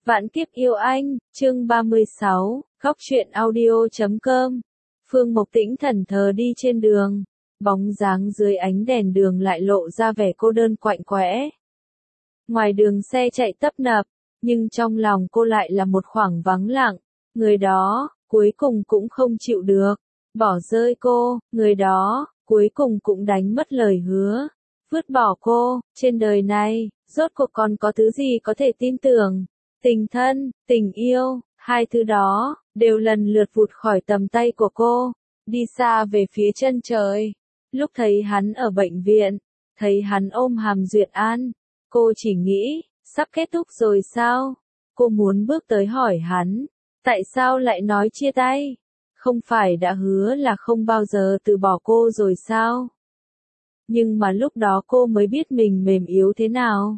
Vạn kiếp yêu anh, chương 36, góc truyện audio.com. Phương Mộc Tĩnh thẫn thờ đi trên đường, bóng dáng dưới ánh đèn đường lại lộ ra vẻ cô đơn quạnh quẽ. Ngoài đường xe chạy tấp nập, nhưng trong lòng cô lại là một khoảng vắng lặng, người đó, cuối cùng cũng không chịu được, bỏ rơi cô, người đó, cuối cùng cũng đánh mất lời hứa, vứt bỏ cô, trên đời này, rốt cuộc còn có thứ gì có thể tin tưởng. Tình thân, tình yêu, hai thứ đó, đều lần lượt vụt khỏi tầm tay của cô, đi xa về phía chân trời. Lúc thấy hắn ở bệnh viện, thấy hắn ôm Hàm Duyệt An, cô chỉ nghĩ, sắp kết thúc rồi sao? Cô muốn bước tới hỏi hắn, tại sao lại nói chia tay? Không phải đã hứa là không bao giờ từ bỏ cô rồi sao? Nhưng mà lúc đó cô mới biết mình mềm yếu thế nào.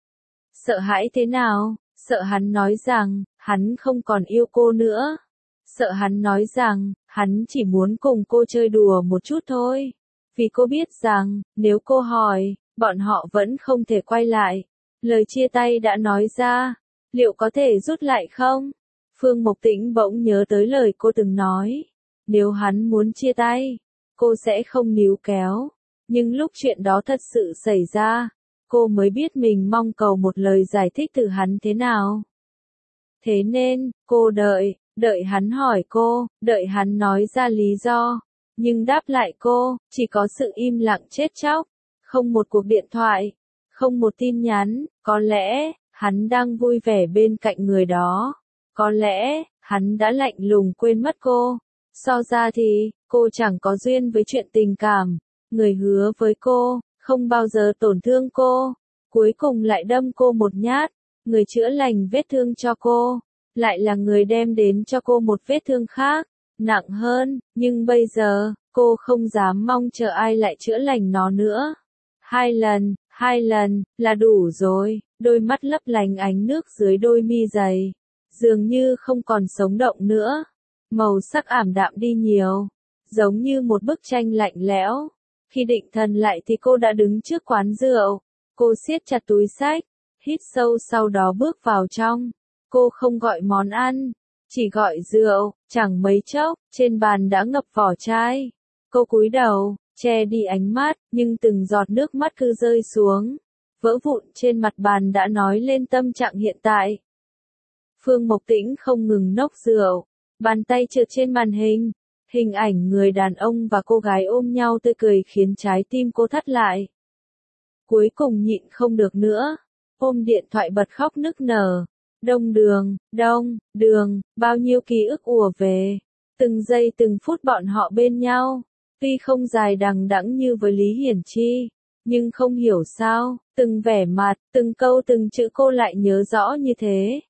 Sợ hãi thế nào? Sợ hắn nói rằng, hắn không còn yêu cô nữa. Sợ hắn nói rằng, hắn chỉ muốn cùng cô chơi đùa một chút thôi. Vì cô biết rằng, nếu cô hỏi, bọn họ vẫn không thể quay lại. Lời chia tay đã nói ra, liệu có thể rút lại không? Phương Mộc Tĩnh bỗng nhớ tới lời cô từng nói. Nếu hắn muốn chia tay, cô sẽ không níu kéo. Nhưng lúc chuyện đó thật sự xảy ra, cô mới biết mình mong cầu một lời giải thích từ hắn thế nào. Thế nên, cô đợi hắn hỏi cô, đợi hắn nói ra lý do. Nhưng đáp lại cô, chỉ có sự im lặng chết chóc, không một cuộc điện thoại, không một tin nhắn, có lẽ, hắn đang vui vẻ bên cạnh người đó. Có lẽ, hắn đã lạnh lùng quên mất cô. So ra thì, cô chẳng có duyên với chuyện tình cảm. Người hứa với cô, không bao giờ tổn thương cô, cuối cùng lại đâm cô một nhát, người chữa lành vết thương cho cô, lại là người đem đến cho cô một vết thương khác, nặng hơn, nhưng bây giờ, cô không dám mong chờ ai lại chữa lành nó nữa. Hai lần, là đủ rồi, đôi mắt lấp lánh ánh nước dưới đôi mi dày, dường như không còn sống động nữa, màu sắc ảm đạm đi nhiều, giống như một bức tranh lạnh lẽo. Khi định thần lại thì cô đã đứng trước quán rượu. Cô siết chặt túi xách, hít sâu sau đó bước vào trong. Cô không gọi món ăn, chỉ gọi rượu, chẳng mấy chốc, trên bàn đã ngập vỏ chai. Cô cúi đầu, che đi ánh mắt, nhưng từng giọt nước mắt cứ rơi xuống. Vỡ vụn trên mặt bàn đã nói lên tâm trạng hiện tại. Phương Mộc Tĩnh không ngừng nốc rượu, bàn tay trượt trên màn hình. Hình ảnh người đàn ông và cô gái ôm nhau tươi cười khiến trái tim cô thắt lại. Cuối cùng nhịn không được nữa, ôm điện thoại bật khóc nức nở. Đông đường, bao nhiêu ký ức ùa về. Từng giây từng phút bọn họ bên nhau, tuy không dài đằng đẵng như với Lý Hiển Chi, nhưng không hiểu sao, từng vẻ mặt, từng câu từng chữ cô lại nhớ rõ như thế.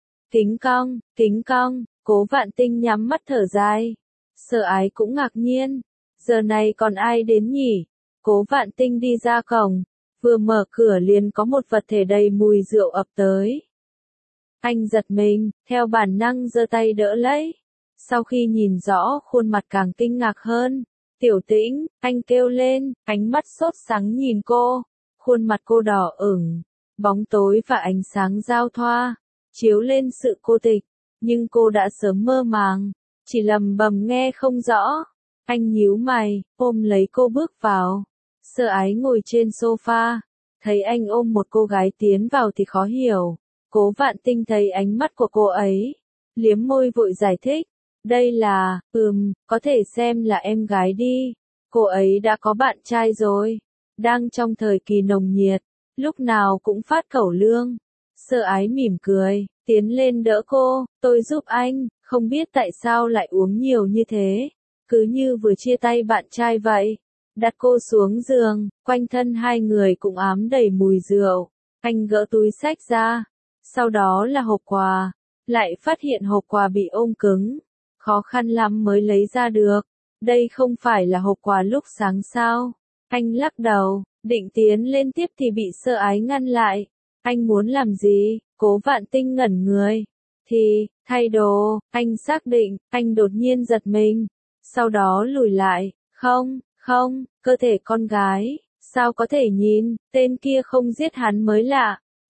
Kính cong, Cố Vạn Tinh nhắm mắt thở dài. Sở Ái cũng ngạc nhiên, giờ này còn ai đến nhỉ? Cố Vạn Tinh đi ra cổng, vừa mở cửa liền có một vật thể đầy mùi rượu ập tới. Anh giật mình, theo bản năng giơ tay đỡ lấy. Sau khi nhìn rõ khuôn mặt càng kinh ngạc hơn. Tiểu Tĩnh, anh kêu lên, ánh mắt sốt sắng nhìn cô. Khuôn mặt cô đỏ ửng, bóng tối và ánh sáng giao thoa, chiếu lên sự cô tịch, nhưng cô đã sớm mơ màng. Chỉ lầm bầm nghe không rõ. Anh nhíu mày, ôm lấy cô bước vào. Sở Ái ngồi trên sofa, thấy anh ôm một cô gái tiến vào thì khó hiểu. Cố Vạn Tinh thấy ánh mắt của cô ấy, liếm môi vội giải thích. Đây là, có thể xem là em gái đi. Cô ấy đã có bạn trai rồi, đang trong thời kỳ nồng nhiệt, lúc nào cũng phát cẩu lương. Sở Ái mỉm cười, tiến lên đỡ cô, tôi giúp anh. Không biết tại sao lại uống nhiều như thế, cứ như vừa chia tay bạn trai vậy. Đặt cô xuống giường, quanh thân hai người cũng ám đầy mùi rượu. Anh gỡ túi xách ra, sau đó là hộp quà, lại phát hiện hộp quà bị ôm cứng, khó khăn lắm mới lấy ra được. Đây không phải là hộp quà lúc sáng sao? Anh lắc đầu, định tiến lên tiếp thì bị Sở Ái ngăn lại. Anh muốn làm gì? Cố Vạn Tinh ngẩn người. Thay đồ, anh xác định, anh đột nhiên giật mình, sau đó lùi lại, không, cơ thể con gái, sao có thể nhìn, tên kia không giết hắn mới lạ.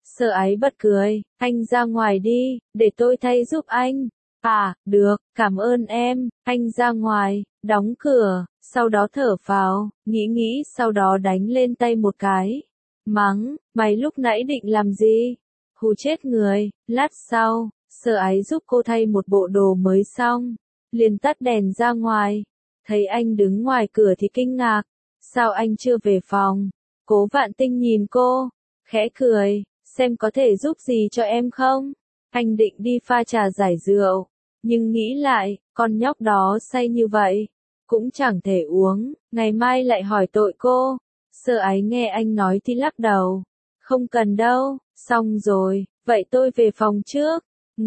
Sở Ái bật cười, anh ra ngoài đi, để tôi thay giúp anh. À, được, cảm ơn em, anh ra ngoài, đóng cửa, sau đó thở phào, nghĩ sau đó đánh lên tay một cái. Mắng, mày lúc nãy định làm gì? Hù chết người, lát sau, Sở Ái giúp cô thay một bộ đồ mới xong, liền tắt đèn ra ngoài. Thấy anh đứng ngoài cửa thì kinh ngạc, sao anh chưa về phòng? Cố Vạn Tinh nhìn cô, khẽ cười, xem có thể giúp gì cho em không? Anh định đi pha trà giải rượu, nhưng nghĩ lại, con nhóc đó say như vậy, cũng chẳng thể uống, ngày mai lại hỏi tội cô. Sở Ái nghe anh nói thì lắc đầu, không cần đâu, xong rồi, vậy tôi về phòng trước.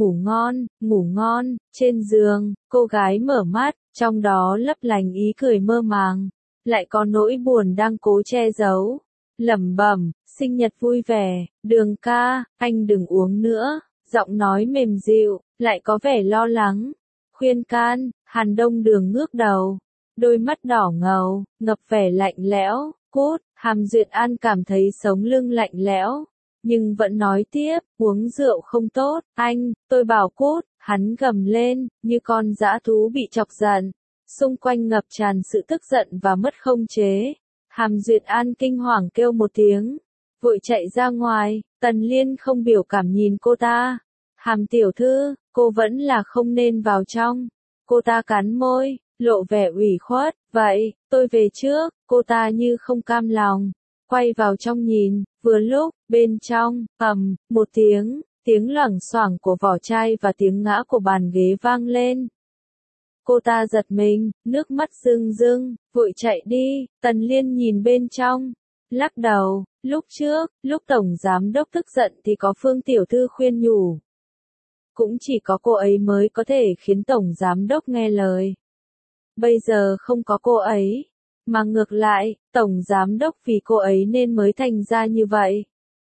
Ngủ ngon, trên giường, cô gái mở mắt, trong đó lấp lánh ý cười mơ màng, lại có nỗi buồn đang cố che giấu. Lẩm bẩm, sinh nhật vui vẻ, Đường ca, anh đừng uống nữa, giọng nói mềm dịu, lại có vẻ lo lắng. Khuyên can, Hàn Đông Đường ngước đầu, đôi mắt đỏ ngầu, ngập vẻ lạnh lẽo, cút, Hàm Duyệt An cảm thấy sống lưng lạnh lẽo, nhưng vẫn nói tiếp, uống rượu không tốt, anh, tôi bảo cút, hắn gầm lên, như con dã thú bị chọc giận, xung quanh ngập tràn sự tức giận và mất khống chế. Hàm Duyệt An kinh hoàng kêu một tiếng, vội chạy ra ngoài, Tần Liên không biểu cảm nhìn cô ta. Hàm tiểu thư, cô vẫn là không nên vào trong. Cô ta cắn môi, lộ vẻ ủy khuất, vậy, tôi về trước, cô ta như không cam lòng. Quay vào trong nhìn, vừa lúc, bên trong, một tiếng loảng xoảng của vỏ chai và tiếng ngã của bàn ghế vang lên. Cô ta giật mình, nước mắt rưng rưng, vội chạy đi, Tần Liên nhìn bên trong, lắc đầu, lúc trước, lúc Tổng Giám Đốc tức giận thì có Phương Tiểu Thư khuyên nhủ. Cũng chỉ có cô ấy mới có thể khiến Tổng Giám Đốc nghe lời. Bây giờ không có cô ấy, mà ngược lại, Tổng Giám Đốc vì cô ấy nên mới thành ra như vậy.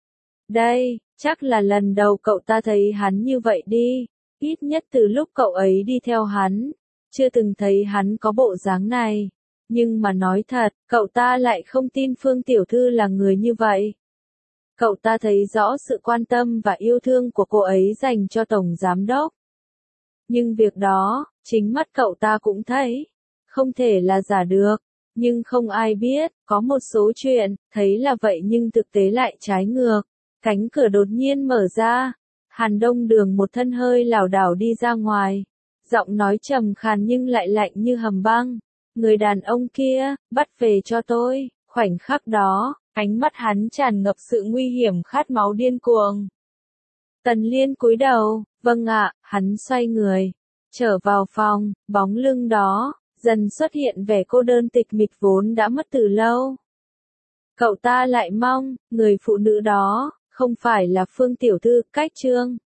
Đây, chắc là lần đầu cậu ta thấy hắn như vậy đi, ít nhất từ lúc cậu ấy đi theo hắn, chưa từng thấy hắn có bộ dáng này. Nhưng mà nói thật, cậu ta lại không tin Phương Tiểu Thư là người như vậy. Cậu ta thấy rõ sự quan tâm và yêu thương của cô ấy dành cho Tổng Giám Đốc. Nhưng việc đó, chính mắt cậu ta cũng thấy, không thể là giả được. Nhưng không ai biết, có một số chuyện, thấy là vậy nhưng thực tế lại trái ngược. Cánh cửa đột nhiên mở ra, Hàn Đông Đường một thân hơi lảo đảo đi ra ngoài. Giọng nói trầm khàn nhưng lại lạnh như hầm băng. Người đàn ông kia, bắt về cho tôi. Khoảnh khắc đó, ánh mắt hắn tràn ngập sự nguy hiểm khát máu điên cuồng. Tần Liên cúi đầu, vâng ạ, hắn xoay người, trở vào phòng, bóng lưng đó, dần xuất hiện vẻ cô đơn tịch mịch vốn đã mất từ lâu. Cậu ta lại mong, người phụ nữ đó, không phải là Phương Tiểu Thư, cách Trương.